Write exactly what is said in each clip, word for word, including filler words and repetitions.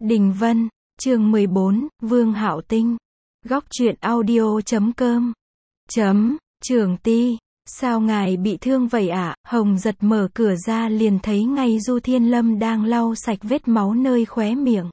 Đình Vân, chương mười bốn, Vương Hạo Tinh. Góc truyện audio chấm com. Chấm, Trường Ti, sao ngài bị thương vậy ạ? À? Hồng Giật mở cửa ra liền thấy ngay Du Thiên Lâm đang lau sạch vết máu nơi khóe miệng.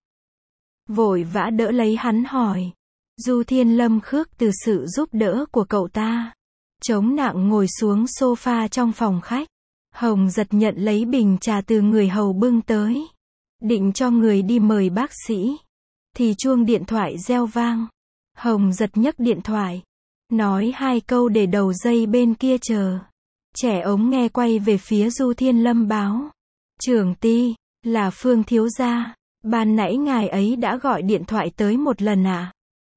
Vội vã đỡ lấy hắn hỏi. Du Thiên Lâm khước từ sự giúp đỡ của cậu ta. Chống nặng ngồi xuống sofa trong phòng khách. Hồng Giật nhận lấy bình trà từ người hầu bưng tới. Định cho người đi mời bác sĩ. Thì chuông điện thoại reo vang. Hồng Giật nhấc điện thoại. Nói hai câu để đầu dây bên kia chờ. Trẻ ống nghe quay về phía Du Thiên Lâm báo. Trưởng Ti, là Phương thiếu gia. Ban nãy ngài ấy đã gọi điện thoại tới một lần ạ. À?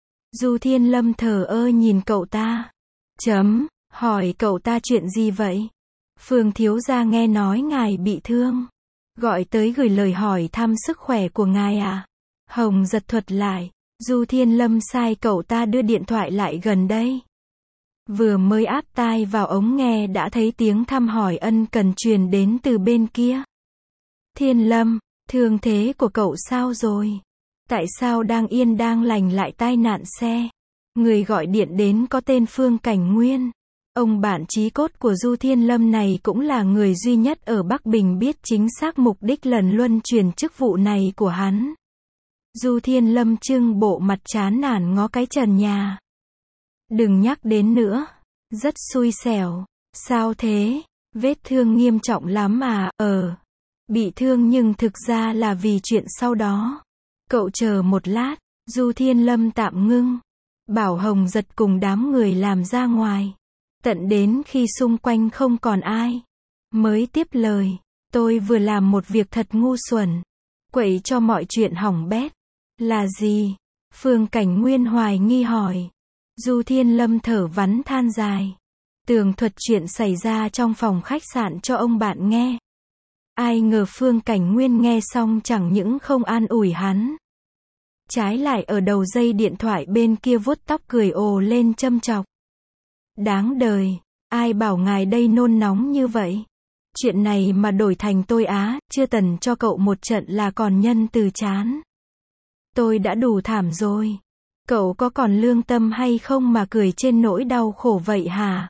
Du Thiên Lâm thờ ơ nhìn cậu ta. Chấm, hỏi cậu ta chuyện gì vậy? Phương thiếu gia nghe nói ngài bị thương. Gọi tới gửi lời hỏi thăm sức khỏe của ngài à? Hồng Giật thuật lại. Du Thiên Lâm sai cậu ta đưa điện thoại lại gần đây. Vừa mới áp tai vào ống nghe đã thấy tiếng thăm hỏi ân cần truyền đến từ bên kia. Thiên Lâm, thương thế của cậu sao rồi? Tại sao đang yên đang lành lại tai nạn xe? Người gọi điện đến có tên Phương Cảnh Nguyên. Ông bạn chí cốt của Du Thiên Lâm này cũng là người duy nhất ở Bắc Bình biết chính xác mục đích lần luân chuyển chức vụ này của hắn. Du Thiên Lâm trưng bộ mặt chán nản ngó cái trần nhà. Đừng nhắc đến nữa. Rất xui xẻo. Sao thế? Vết thương nghiêm trọng lắm à? Ờ. Bị thương nhưng thực ra là vì chuyện sau đó. Cậu chờ một lát. Du Thiên Lâm tạm ngưng. Bảo Hồng Giật cùng đám người làm ra ngoài. Tận đến khi xung quanh không còn ai. Mới tiếp lời. Tôi vừa làm một việc thật ngu xuẩn. Quậy cho mọi chuyện hỏng bét. Là gì? Phương Cảnh Nguyên hoài nghi hỏi. Du Thiên Lâm thở vắn than dài. Tường thuật chuyện xảy ra trong phòng khách sạn cho ông bạn nghe. Ai ngờ Phương Cảnh Nguyên nghe xong chẳng những không an ủi hắn. Trái lại ở đầu dây điện thoại bên kia vuốt tóc cười ồ lên châm chọc. Đáng đời, ai bảo ngài đây nôn nóng như vậy? Chuyện này mà đổi thành tôi á, chưa tần cho cậu một trận là còn nhân từ chán. Tôi đã đủ thảm rồi. Cậu có còn lương tâm hay không mà cười trên nỗi đau khổ vậy hả?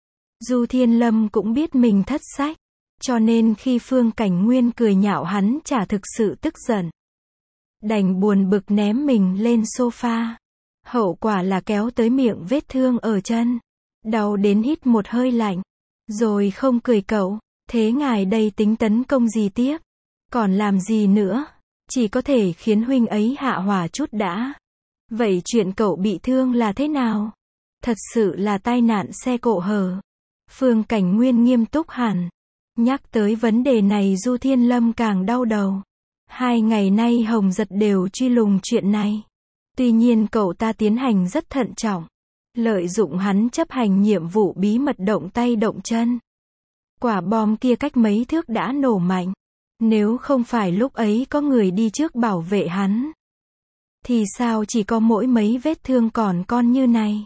Du Thiên Lâm cũng biết mình thất sách. Cho nên khi Phương Cảnh Nguyên cười nhạo hắn chả thực sự tức giận. Đành buồn bực ném mình lên sofa. Hậu quả là kéo tới miệng vết thương ở chân. Đau đến hít một hơi lạnh. Rồi không cười cậu. Thế ngài đây tính tấn công gì tiếp? Còn làm gì nữa? Chỉ có thể khiến huynh ấy hạ hỏa chút đã. Vậy chuyện cậu bị thương là thế nào? Thật sự là tai nạn xe cộ hở. Phương Cảnh Nguyên nghiêm túc hẳn. Nhắc tới vấn đề này Du Thiên Lâm càng đau đầu. Hai ngày nay Hồng Giật đều truy lùng chuyện này. Tuy nhiên cậu ta tiến hành rất thận trọng. Lợi dụng hắn chấp hành nhiệm vụ bí mật động tay động chân. Quả bom kia cách mấy thước đã nổ mạnh. Nếu không phải lúc ấy có người đi trước bảo vệ hắn. Thì sao chỉ có mỗi mấy vết thương còn con như này.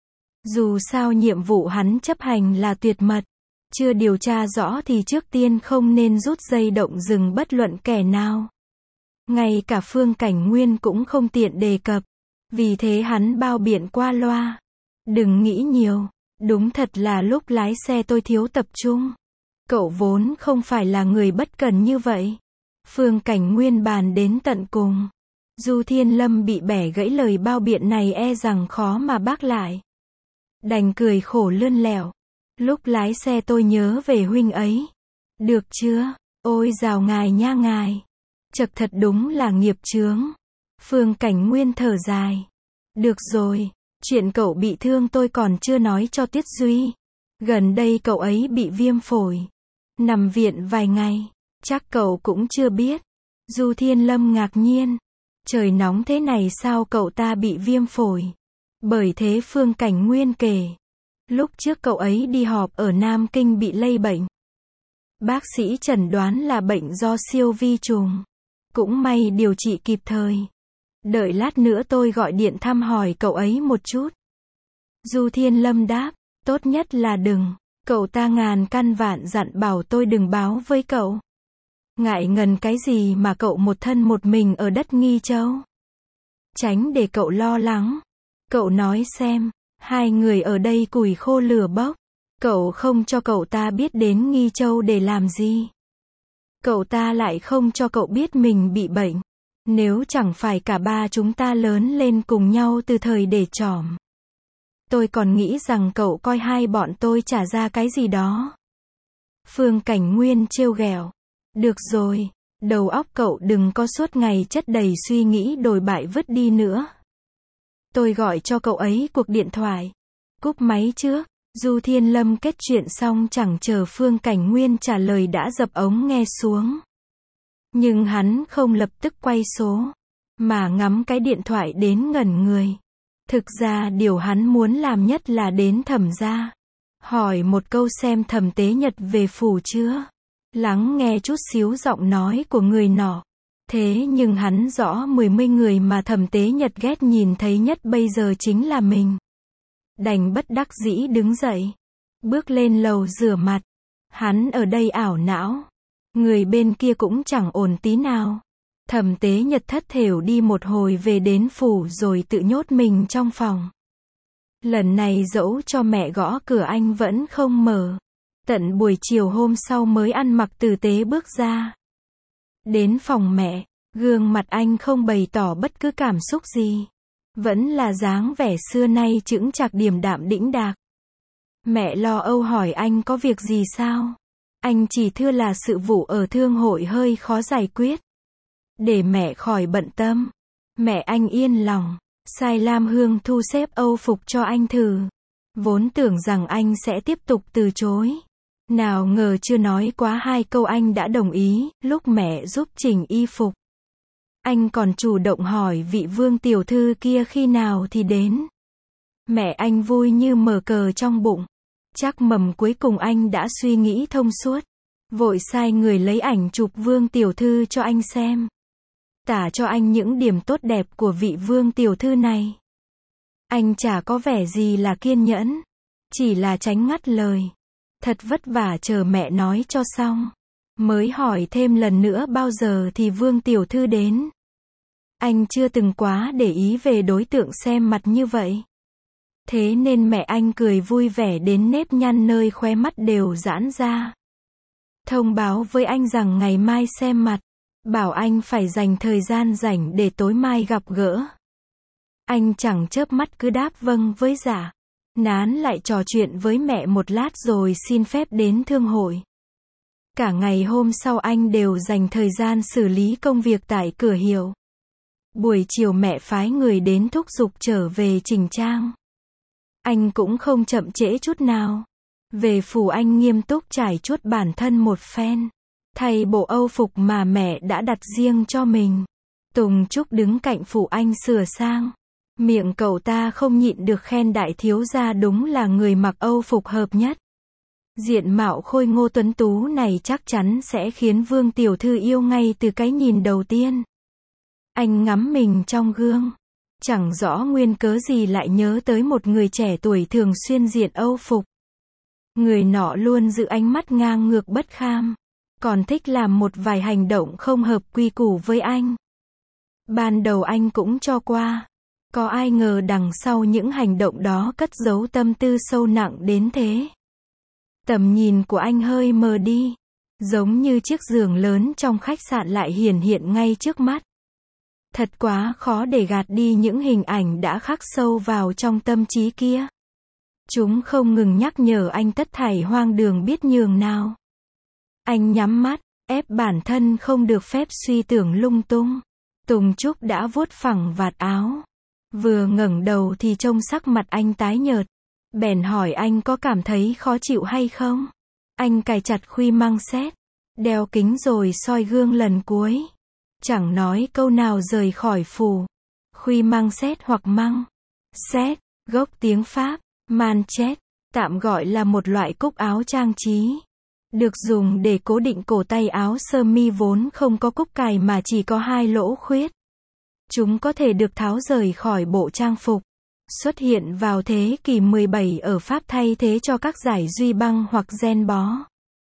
Dù sao nhiệm vụ hắn chấp hành là tuyệt mật. Chưa điều tra rõ thì trước tiên không nên rút dây động rừng bất luận kẻ nào. Ngay cả Phương Cảnh Nguyên cũng không tiện đề cập. Vì thế hắn bao biện qua loa. Đừng nghĩ nhiều. Đúng thật là lúc lái xe tôi thiếu tập trung. Cậu vốn không phải là người bất cẩn như vậy. Phương Cảnh Nguyên bàn đến tận cùng. Du Thiên Lâm bị bẻ gãy lời bao biện này e rằng khó mà bác lại. Đành cười khổ lươn lẹo. Lúc lái xe tôi nhớ về huynh ấy. Được chưa? Ôi dào ngài nha ngài. Chật thật đúng là nghiệp chướng. Phương Cảnh Nguyên thở dài. Được rồi. Chuyện cậu bị thương tôi còn chưa nói cho Tiết Duy. Gần đây cậu ấy bị viêm phổi. Nằm viện vài ngày. Chắc cậu cũng chưa biết. Du Thiên Lâm ngạc nhiên. Trời nóng thế này sao cậu ta bị viêm phổi? Bởi thế Phương Cảnh Nguyên kể. Lúc trước cậu ấy đi họp ở Nam Kinh bị lây bệnh. Bác sĩ chẩn đoán là bệnh do siêu vi trùng. Cũng may điều trị kịp thời. Đợi lát nữa tôi gọi điện thăm hỏi cậu ấy một chút. Du Thiên Lâm đáp. Tốt nhất là đừng. Cậu ta ngàn căn vạn dặn bảo tôi đừng báo với cậu. Ngại ngần cái gì mà cậu một thân một mình ở đất Nghi Châu? Tránh để cậu lo lắng. Cậu nói xem, hai người ở đây củi khô lửa bốc. Cậu không cho cậu ta biết đến Nghi Châu để làm gì? Cậu ta lại không cho cậu biết mình bị bệnh. Nếu chẳng phải cả ba chúng ta lớn lên cùng nhau từ thời để trỏm. Tôi còn nghĩ rằng cậu coi hai bọn tôi trả ra cái gì đó. Phương Cảnh Nguyên trêu ghẹo. Được rồi, đầu óc cậu đừng có suốt ngày chất đầy suy nghĩ đồi bại vứt đi nữa. Tôi gọi cho cậu ấy cuộc điện thoại. Cúp máy trước. Du Thiên Lâm kết chuyện xong chẳng chờ Phương Cảnh Nguyên trả lời đã dập ống nghe xuống. Nhưng hắn không lập tức quay số, mà ngắm cái điện thoại đến ngẩn người. Thực ra điều hắn muốn làm nhất là đến Thẩm gia. Hỏi một câu xem Thẩm Tế Nhật về phủ chưa. Lắng nghe chút xíu giọng nói của người nọ. Thế nhưng hắn rõ mười mươi người mà Thẩm Tế Nhật ghét nhìn thấy nhất bây giờ chính là mình. Đành bất đắc dĩ đứng dậy. Bước lên lầu rửa mặt. Hắn ở đây ảo não. Người bên kia cũng chẳng ổn tí nào. Thẩm Tế Nhật thất thểu đi một hồi về đến phủ rồi tự nhốt mình trong phòng. Lần này dẫu cho mẹ gõ cửa anh vẫn không mở. Tận buổi chiều hôm sau mới ăn mặc tử tế bước ra. Đến phòng mẹ, gương mặt anh không bày tỏ bất cứ cảm xúc gì. Vẫn là dáng vẻ xưa nay chững chạc điềm đạm đĩnh đạc. Mẹ lo âu hỏi anh có việc gì sao? Anh chỉ thưa là sự vụ ở thương hội hơi khó giải quyết. Để mẹ khỏi bận tâm. Mẹ anh yên lòng. Sai Lam Hương thu xếp âu phục cho anh thử. Vốn tưởng rằng anh sẽ tiếp tục từ chối. Nào ngờ chưa nói quá hai câu anh đã đồng ý, lúc mẹ giúp chỉnh y phục. Anh còn chủ động hỏi vị Vương tiểu thư kia khi nào thì đến. Mẹ anh vui như mở cờ trong bụng. Chắc mầm cuối cùng anh đã suy nghĩ thông suốt. Vội sai người lấy ảnh chụp Vương tiểu thư cho anh xem. Tả cho anh những điểm tốt đẹp của vị Vương tiểu thư này. Anh chả có vẻ gì là kiên nhẫn. Chỉ là tránh ngắt lời. Thật vất vả chờ mẹ nói cho xong. Mới hỏi thêm lần nữa bao giờ thì Vương tiểu thư đến. Anh chưa từng quá để ý về đối tượng xem mặt như vậy. Thế nên mẹ anh cười vui vẻ đến nếp nhăn nơi khóe mắt đều giãn ra. Thông báo với anh rằng ngày mai xem mặt. Bảo anh phải dành thời gian rảnh để tối mai gặp gỡ. Anh chẳng chớp mắt cứ đáp vâng với dạ. Nán lại trò chuyện với mẹ một lát rồi xin phép đến thương hội. Cả ngày hôm sau anh đều dành thời gian xử lý công việc tại cửa hiệu. Buổi chiều mẹ phái người đến thúc giục trở về chỉnh trang. Anh cũng không chậm trễ chút nào. Về phủ anh nghiêm túc trải chuốt bản thân một phen. Thay bộ âu phục mà mẹ đã đặt riêng cho mình. Tùng Trúc đứng cạnh phủ anh sửa sang. Miệng cậu ta không nhịn được khen đại thiếu gia đúng là người mặc âu phục hợp nhất. Diện mạo khôi ngô tuấn tú này chắc chắn sẽ khiến Vương tiểu thư yêu ngay từ cái nhìn đầu tiên. Anh ngắm mình trong gương. Chẳng rõ nguyên cớ gì lại nhớ tới một người trẻ tuổi thường xuyên diện âu phục. Người nọ luôn giữ ánh mắt ngang ngược bất kham. Còn thích làm một vài hành động không hợp quy củ với anh. Ban đầu anh cũng cho qua. Có ai ngờ đằng sau những hành động đó cất giấu tâm tư sâu nặng đến thế. Tầm nhìn của anh hơi mờ đi. Giống như chiếc giường lớn trong khách sạn lại hiển hiện ngay trước mắt. Thật quá khó để gạt đi những hình ảnh đã khắc sâu vào trong tâm trí kia. Chúng không ngừng nhắc nhở anh tất thảy hoang đường biết nhường nào. Anh nhắm mắt, ép bản thân không được phép suy tưởng lung tung. Tùng Trúc đã vuốt phẳng vạt áo. Vừa ngẩng đầu thì trông sắc mặt anh tái nhợt. Bèn hỏi anh có cảm thấy khó chịu hay không? Anh cài chặt khuy măng xét. Đeo kính rồi soi gương lần cuối. Chẳng nói câu nào rời khỏi phủ. Khuy măng xét hoặc măng xét, gốc tiếng Pháp, manchet, tạm gọi là một loại cúc áo trang trí. Được dùng để cố định cổ tay áo sơ mi vốn không có cúc cài mà chỉ có hai lỗ khuyết. Chúng có thể được tháo rời khỏi bộ trang phục. Xuất hiện vào thế kỷ mười bảy ở Pháp thay thế cho các giải duy băng hoặc gen bó.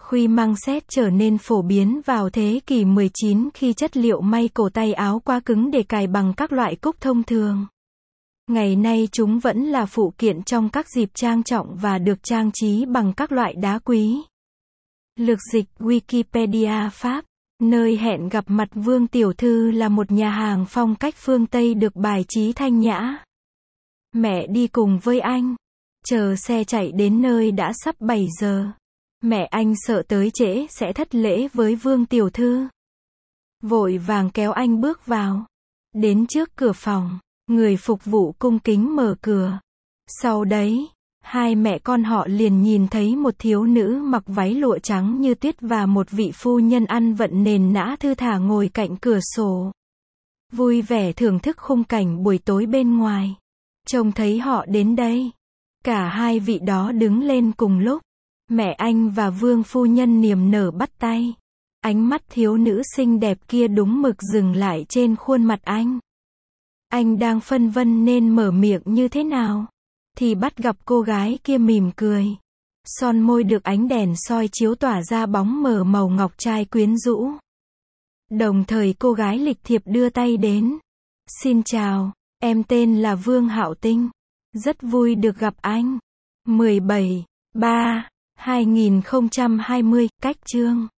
Khuy măng xét trở nên phổ biến vào thế kỷ mười chín khi chất liệu may cổ tay áo quá cứng để cài bằng các loại cúc thông thường. Ngày nay chúng vẫn là phụ kiện trong các dịp trang trọng và được trang trí bằng các loại đá quý. Lược dịch Wikipedia Pháp. Nơi hẹn gặp mặt Vương Tiểu Thư là một nhà hàng phong cách phương Tây được bài trí thanh nhã. Mẹ đi cùng với anh. Chờ xe chạy đến nơi đã sắp bảy giờ. Mẹ anh sợ tới trễ sẽ thất lễ với Vương Tiểu Thư. Vội vàng kéo anh bước vào. Đến trước cửa phòng, người phục vụ cung kính mở cửa. Sau đấy, hai mẹ con họ liền nhìn thấy một thiếu nữ mặc váy lụa trắng như tuyết và một vị phu nhân ăn vận nền nã thư thả ngồi cạnh cửa sổ. Vui vẻ thưởng thức khung cảnh buổi tối bên ngoài. Trông thấy họ đến đây. Cả hai vị đó đứng lên cùng lúc. Mẹ anh và Vương phu nhân niềm nở bắt tay. Ánh mắt thiếu nữ xinh đẹp kia đúng mực dừng lại trên khuôn mặt anh. Anh đang phân vân nên mở miệng như thế nào. Thì bắt gặp cô gái kia mỉm cười. Son môi được ánh đèn soi chiếu tỏa ra bóng mờ màu ngọc trai quyến rũ. Đồng thời cô gái lịch thiệp đưa tay đến. Xin chào, em tên là Vương Hạo Tinh. Rất vui được gặp anh. mười bảy, ba, hai nghìn không trăm hai mươi, cách chương.